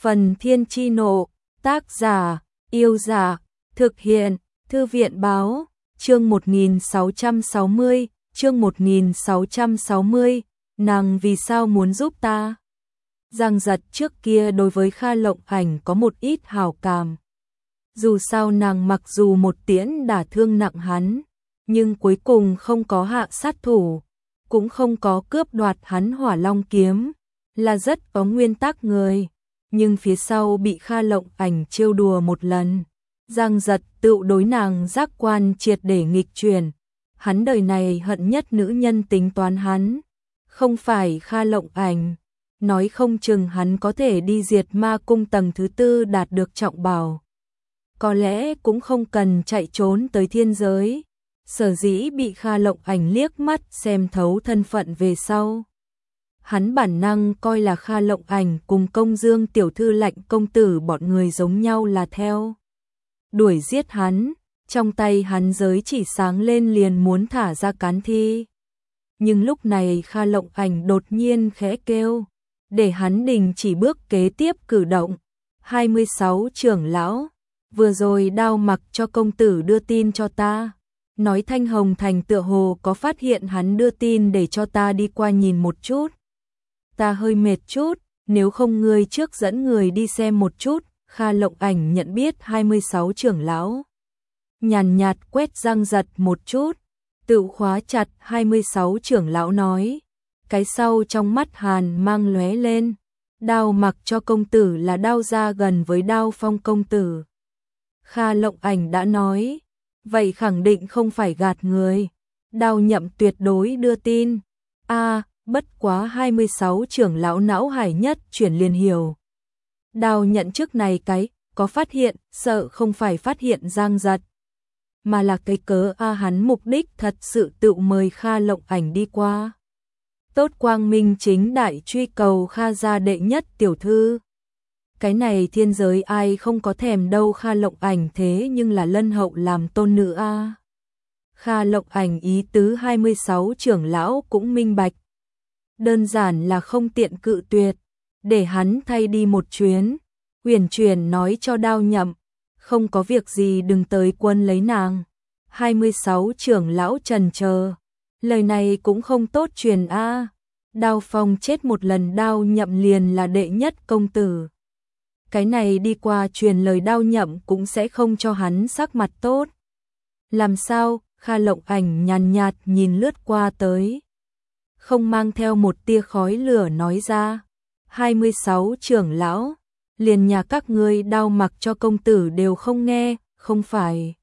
Phần Thiên Chi Nộ, tác giả, Yêu Giả, thực hiện, Thư viện Báo, chương 1660, chương 1660, nàng vì sao muốn giúp ta? Giang Giật trước kia đối với Kha Lộng Ảnh có một ít hảo cảm. Dù sao nàng mặc dù một tiễn đả thương nặng hắn, nhưng cuối cùng không có hạ sát thủ, cũng không có cướp đoạt hắn Hỏa Long kiếm, là rất có nguyên tắc người. Nhưng phía sau bị Kha Lộng Ảnh trêu đùa một lần, Giang Giật tự đối nàng giác quan triệt để nghịch chuyển. Hắn đời này hận nhất nữ nhân tính toán hắn, không phải Kha Lộng Ảnh. Nói không chừng hắn có thể đi diệt ma cung tầng thứ 4 đạt được trọng bảo. Có lẽ cũng không cần chạy trốn tới thiên giới. Sở dĩ bị Kha Lộng Ảnh liếc mắt xem thấu thân phận về sau. Hắn bản năng coi là Kha Lộng Ảnh cùng Công Dương tiểu thư Lạnh công tử bọn người giống nhau là theo đuổi giết hắn, trong tay hắn giới chỉ sáng lên liền muốn thả ra cán thi. Nhưng lúc này Kha Lộng Ảnh đột nhiên khẽ kêu, để hắn đình chỉ bước kế tiếp cử động. 26 trưởng lão, vừa rồi Đao Mặc cho công tử đưa tin cho ta. Nói Thanh Hồng Thành tựa hồ có phát hiện hắn đưa tin để cho ta đi qua nhìn một chút. Ta hơi mệt chút, nếu không ngươi trước dẫn người đi xem một chút. Kha Lộng Ảnh nhận biết 26 trưởng lão. Nhàn nhạt quét Giang Giật một chút, tự khóa chặt 26 trưởng lão nói. Cái sau trong mắt hàn mang lóe lên. Đao Mặc cho công tử là Đao gia gần với Đao Phong công tử. Kha Lộng Ảnh đã nói, vậy khẳng định không phải gạt người. Đao Nhậm tuyệt đối đưa tin. Bất quá 26 trưởng lão não hải nhất chuyển liền hiểu. Đao nhận trước này có phát hiện, sợ không phải phát hiện Giang Giật, mà là cái cớ hắn mục đích thật sự tự mời Kha Lộng Ảnh đi qua. Tốt quang minh chính đại truy cầu Kha gia đệ nhất tiểu thư. Cái này thiên giới ai không có thèm đâu. Kha Lộng Ảnh thế nhưng là lân hậu làm tôn nữ a. Kha Lộng Ảnh ý tứ 26 trưởng lão cũng minh bạch. Đơn giản là không tiện cự tuyệt, để hắn thay đi một chuyến. Uyển chuyển nói cho Đao Nhậm, không có việc gì đừng tới quân lấy nàng. 26 trưởng lão trần chờ, lời này cũng không tốt truyền a. Đao Phong chết một lần Đao Nhậm liền là đệ nhất công tử. Cái này đi qua truyền lời Đao Nhậm cũng sẽ không cho hắn sắc mặt tốt. Làm sao? Kha Lộng Ảnh nhàn nhạt nhìn lướt qua tới, không mang theo một tia khói lửa nói ra. 26 trưởng lão, liền nhà các ngươi Đao Mặc cho công tử đều không nghe, không phải?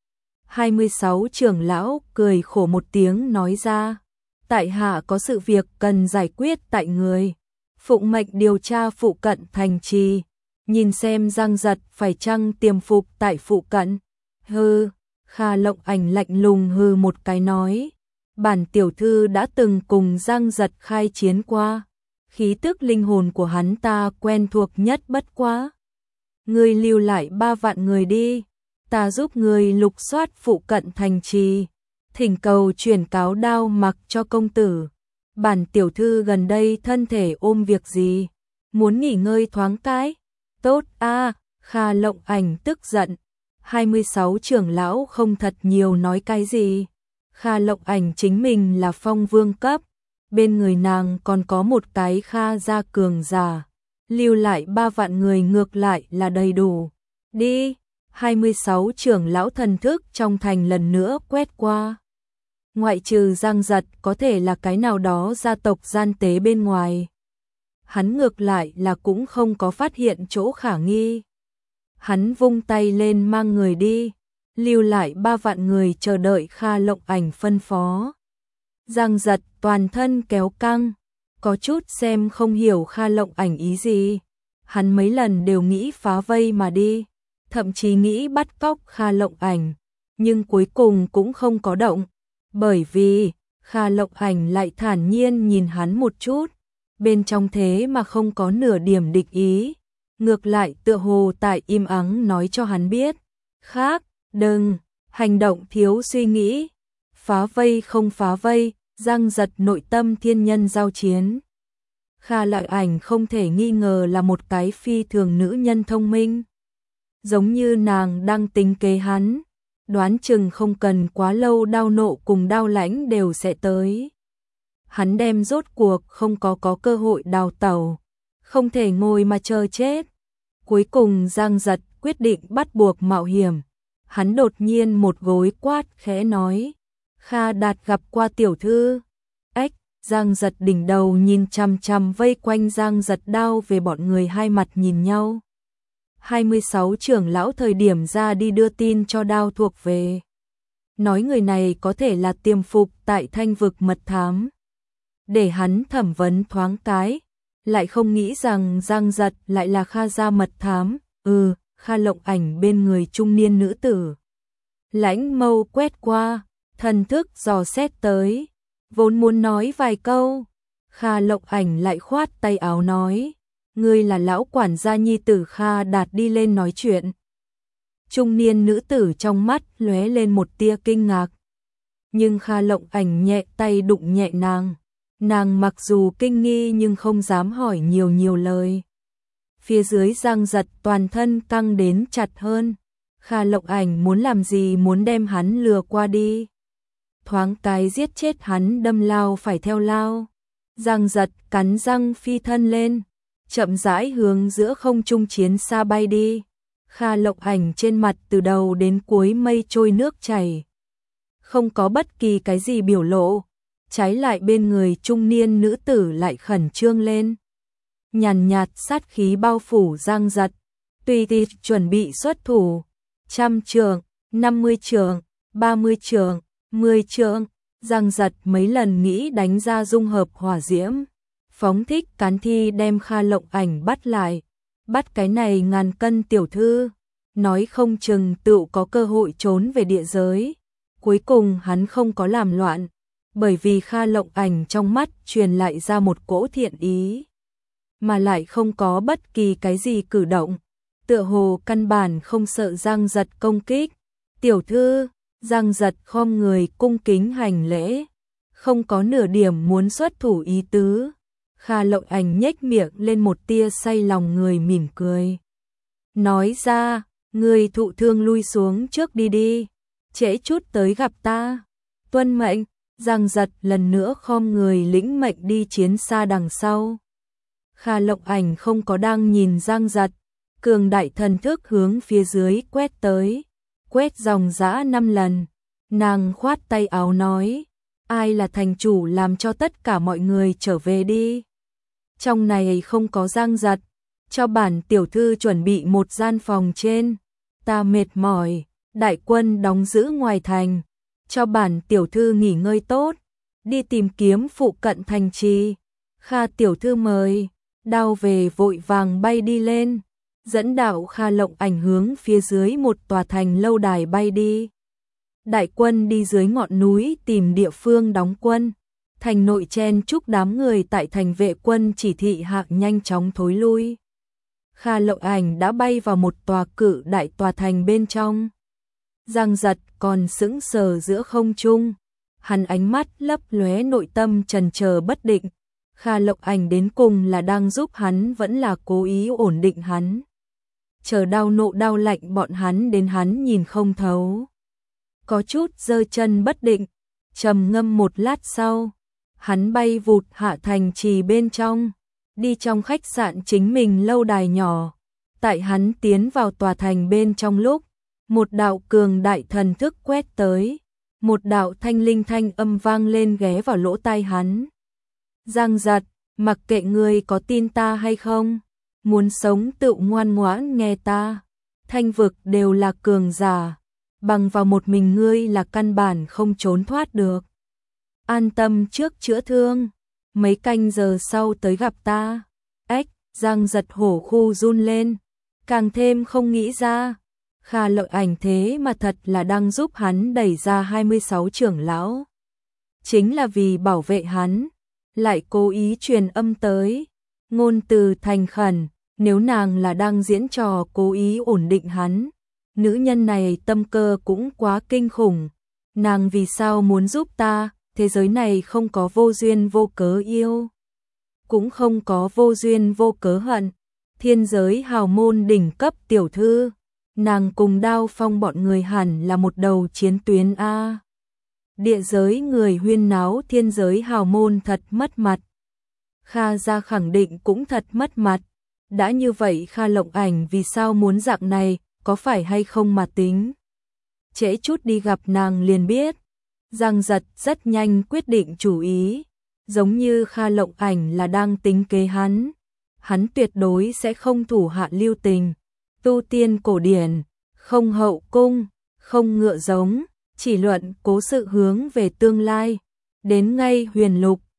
26 trưởng lão cười khổ một tiếng nói ra, tại hạ có sự việc cần giải quyết tại người. Phụng mệnh điều tra phụ cận thành trì, nhìn xem Giang Giật phải chăng tiềm phục tại phụ cận. Hừ. Kha Lộng Ảnh lạnh lùng hừ một cái nói, bản tiểu thư đã từng cùng Giang Giật khai chiến qua, khí tức linh hồn của hắn ta quen thuộc nhất bất quá. Ngươi lưu lại 3 vạn người đi, ta giúp ngươi lục soát phụ cận thành trì, thỉnh cầu chuyển cáo Đao Mặc cho công tử. Bản tiểu thư gần đây thân thể ôm việc gì, muốn nghỉ ngơi thoáng cái. Tốt a. Kha Lộng Ảnh tức giận. 26 trưởng lão không thật nhiều nói cái gì. Kha Lộng Ảnh chính mình là phong vương cấp, bên người nàng còn có một cái Kha gia cường giả, lưu lại 3 vạn người ngược lại là đầy đủ. Đi. 26 trưởng lão thần thức trong thành lần nữa quét qua. Ngoại trừ Giang Giật có thể là cái nào đó gia tộc gian tế bên ngoài, hắn ngược lại là cũng không có phát hiện chỗ khả nghi. Hắn vung tay lên mang người đi, lưu lại 3 vạn người chờ đợi Kha Lộng Ảnh phân phó. Giang Giật toàn thân kéo căng, có chút xem không hiểu Kha Lộng Ảnh ý gì. Hắn mấy lần đều nghĩ phá vây mà đi, thậm chí nghĩ bắt cóc Kha Lộng Ảnh, nhưng cuối cùng cũng không có động, bởi vì Kha Lộng Ảnh lại thản nhiên nhìn hắn một chút, bên trong thế mà không có nửa điểm địch ý. Ngược lại tựa hồ tại im ắng nói cho hắn biết, khác, đừng, hành động thiếu suy nghĩ, phá vây không phá vây. Giang Giật nội tâm thiên nhân giao chiến, Kha Lợi Ảnh không thể nghi ngờ là một cái phi thường nữ nhân thông minh. Giống như nàng đang tính kế hắn, đoán chừng không cần quá lâu đao nộ cùng đao lãnh đều sẽ tới. Hắn đem rốt cuộc không có cơ hội đào tẩu, không thể ngồi mà chờ chết. Cuối cùng Giang Giật quyết định bắt buộc mạo hiểm. Hắn đột nhiên một gối quát khẽ nói, Kha Đạt gặp qua tiểu thư. Ếch, Giang Giật đỉnh đầu nhìn chằm chằm vây quanh Giang Giật đao về bọn người hai mặt nhìn nhau. 26 trưởng lão thời điểm ra đi đưa tin cho đao thuộc về. Nói người này có thể là tiềm phục tại Thanh vực mật thám. Để hắn thẩm vấn thoáng cái, lại không nghĩ rằng Giang Giật lại là Kha gia mật thám. Kha Lộng Ảnh bên người trung niên nữ tử. Lãnh mâu quét qua, thần thức dò xét tới, vốn muốn nói vài câu. Kha Lộng Ảnh lại khoát tay áo nói, ngươi là lão quản gia nhi tử Kha Đạt đi lên nói chuyện. Trung niên nữ tử trong mắt lóe lên một tia kinh ngạc. Nhưng Kha Lộng Ảnh nhẹ tay đụng nhẹ nàng. Nàng mặc dù kinh nghi nhưng không dám hỏi nhiều lời. Phía dưới Giang Giật toàn thân căng đến chặt hơn. Kha Lộng Ảnh muốn làm gì, muốn đem hắn lừa qua đi. Thoáng cái giết chết hắn đâm lao phải theo lao. Giang Giật cắn răng phi thân lên, chậm rãi hướng giữa không trung chiến xa bay đi. Kha Lộng Ảnh trên mặt từ đầu đến cuối mây trôi nước chảy, không có bất kỳ cái gì biểu lộ. Trái lại bên người trung niên nữ tử lại khẩn trương lên. Nhàn nhạt sát khí bao phủ Giang Giật, tùy thì chuẩn bị xuất thủ. 100 trượng, 50 trượng, 30 trượng, 10 trượng. Giang Giật mấy lần nghĩ đánh ra dung hợp hỏa diễm, phóng thích cán thi đem Kha Lộng Ảnh bắt lại. Bắt cái này ngàn cân tiểu thư, nói không chừng tự có cơ hội trốn về địa giới. Cuối cùng hắn không có làm loạn, bởi vì Kha Lộng Ảnh trong mắt truyền lại ra một cỗ thiện ý, mà lại không có bất kỳ cái gì cử động, tựa hồ căn bản không sợ Giang Giật công kích. Tiểu thư, Giang Giật khom người cung kính hành lễ, không có nửa điểm muốn xuất thủ ý tứ. Kha Lộng Ảnh nhếch miệng lên một tia say lòng người mỉm cười. Nói ra, người thụ thương lui xuống trước đi, trễ chút tới gặp ta. Tuân mệnh. Giang Giật lần nữa khom người lĩnh mệnh đi chiến xa đằng sau. Kha Lộng Ảnh không có đang nhìn Giang Giật, cường đại thần thức hướng phía dưới quét tới, quét dòng dã 5 lần. Nàng khoát tay áo nói, ai là thành chủ làm cho tất cả mọi người trở về đi. Trong này không có Giang Giật, cho bản tiểu thư chuẩn bị một gian phòng trên. Ta mệt mỏi, đại quân đóng giữ ngoài thành, cho bản tiểu thư nghỉ ngơi tốt, đi tìm kiếm phụ cận thành trì. Kha tiểu thư mời. Đao về vội vàng bay đi lên, dẫn đạo Kha Lộng Ảnh hướng phía dưới một tòa thành lâu đài bay đi. Đại quân đi dưới ngọn núi tìm địa phương đóng quân. Thành nội chen chúc đám người tại thành vệ quân chỉ thị hạ nhanh chóng thối lui. Kha Lộng Ảnh đã bay vào một tòa cự đại tòa thành bên trong. Giang Giật còn sững sờ giữa không trung, hắn ánh mắt lấp lóe, nội tâm chần chờ bất định. Kha Lộng Ảnh đến cùng là đang giúp hắn vẫn là cố ý ổn định hắn. Chờ đao nộ đao lạnh bọn hắn đến hắn nhìn không thấu. Có chút giơ chân bất định, trầm ngâm một lát sau, hắn bay vụt hạ thành trì bên trong, đi trong khách sạn chính mình lâu đài nhỏ. Tại hắn tiến vào tòa thành bên trong lúc, một đạo cường đại thần thức quét tới, một đạo thanh linh thanh âm vang lên ghé vào lỗ tai hắn. Giang Giật, mặc kệ ngươi có tin ta hay không, muốn sống tự ngoan ngoãn nghe ta. Thanh vực đều là cường giả, bằng vào một mình ngươi là căn bản không trốn thoát được. An tâm trước chữa thương, mấy canh giờ sau tới gặp ta. Ếch, Giang Giật hổ khu run lên, càng thêm không nghĩ ra. Kha Lộng Ảnh thế mà thật là đang giúp hắn đẩy ra 26 trưởng lão. Chính là vì bảo vệ hắn, lại cố ý truyền âm tới, ngôn từ thành khẩn, nếu nàng là đang diễn trò cố ý ổn định hắn, nữ nhân này tâm cơ cũng quá kinh khủng. Nàng vì sao muốn giúp ta, thế giới này không có vô duyên vô cớ yêu cũng không có vô duyên vô cớ hận. Thiên giới hào môn đỉnh cấp tiểu thư, nàng cùng Đao Phong bọn người hẳn là một đầu chiến tuyến a. Địa giới người huyên náo, thiên giới hào môn thật mất mặt. Kha gia khẳng định cũng thật mất mặt. Đã như vậy Kha Lộng Ảnh vì sao muốn dạng này, có phải hay không mà tính. Trễ chút đi gặp nàng liền biết. Giang Giật rất nhanh quyết định chủ ý, giống như Kha Lộng Ảnh là đang tính kế hắn tuyệt đối sẽ không thủ hạ lưu tình. Tu tiên cổ điển, không hậu cung, không ngựa giống, chỉ luận cố sự hướng về tương lai. Đến ngay huyền lục,